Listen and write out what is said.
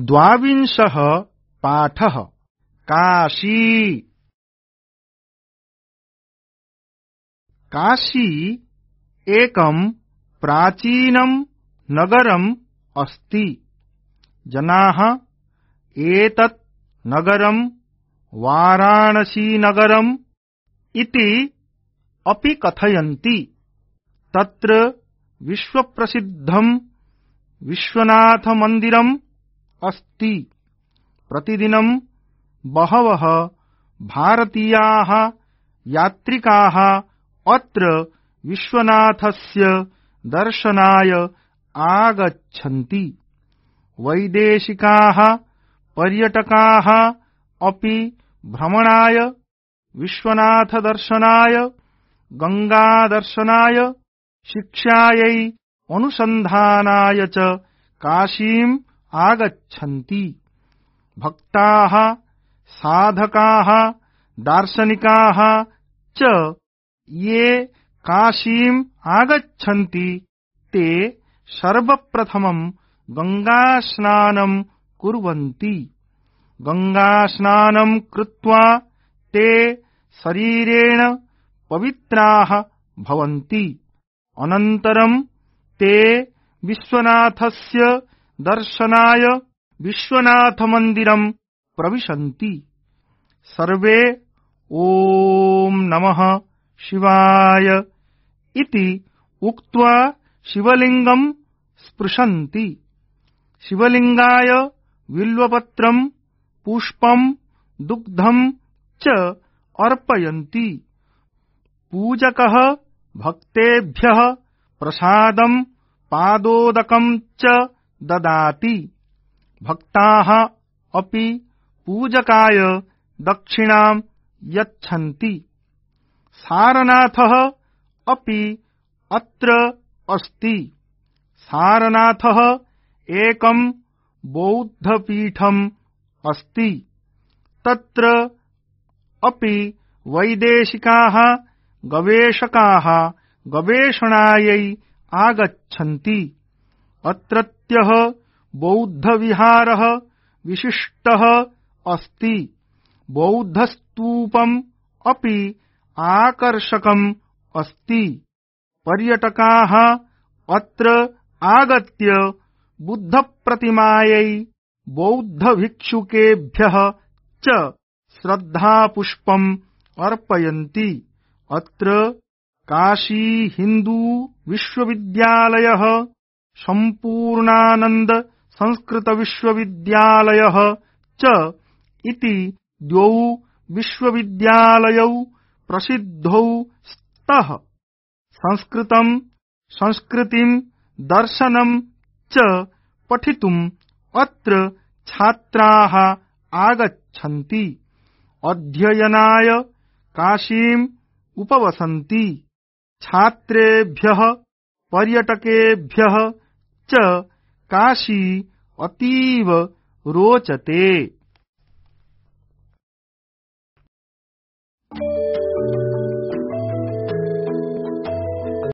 द्वाविंशः पाठः। काशी। काशी एकं प्राचीनं नगरम् अस्ति। जनाः एतत् नगरं वाराणसीनगरम् इति अपि कथयन्ति। तत्र विश्वप्रसिद्धं विश्वनाथमन्दिरम् अस्ति। प्रतिदिनं बहवः भारतीयाः यात्रिकाः अत्र विश्वनाथस्य दर्शनाय आगच्छन्ति। वैदेशिकाः पर्यटकाः अपि भ्रमणाय, विश्वनाथदर्शनाय, गंगादर्शनाय, शिक्षायै अनुसन्धानाय च काशीम् आगच्छन्ति। भक्ताः, साधकाः, दार्शनिकाः च ये काशीम् आगच्छन्ति ते सर्वप्रथमं गंगास्नानं कुर्वन्ति। गंगास्नानं कृत्वा ते शरीरेण पवित्राः भवन्ति। अनन्तरं ते विश्वनाथस्य दर्शनाय विश्वनाथमन्दिरं प्रविशन्ति। सर्वे ॐ नमः शिवाय इति उक्त्वा शिवलिङ्गं स्पृशन्ति। शिवलिङ्गाय बिल्वपत्रं, पुष्पं, दुग्धं च अर्पयन्ति। पूजकः भक्तेभ्यः प्रसादं, पादोदकं च ददाति। भक्ताः अपि पूजकाय दक्षिणां यच्छन्ति। सारनाथः अपि अत्र अस्ति। सारनाथः एकं बौद्धपीठम् अस्ति। तत्र अपि वैदेशिकाः गवेषकाः गवेषणायै आगच्छन्ति। अत्रत्यः बौद्धविहारः विशिष्टः अस्ति। बौद्धस्तूपम् अपि आकर्षकम् अस्ति। पर्यटकाः अत्र आगत्य बुद्धप्रतिमायै, बौद्धभिक्षुकेभ्यः च श्रद्धापुष्पम् अर्पयन्ति। अत्र काशी हिन्दू विश्वविद्यालयः, सम्पूर्णानन्द संस्कृत विश्वविद्यालयः च इति द्वौ विश्वविद्यालयौ प्रसिद्धौ स्तः। संस्कृतं, संस्कृतिं, दर्शनं च पठितुम् अत्र छात्राः आगच्छन्ति। अध्ययनाय काशीम् उपवसन्ति। छात्रेभ्यः, पर्यटकेभ्यः च काशी अतीव रोचते।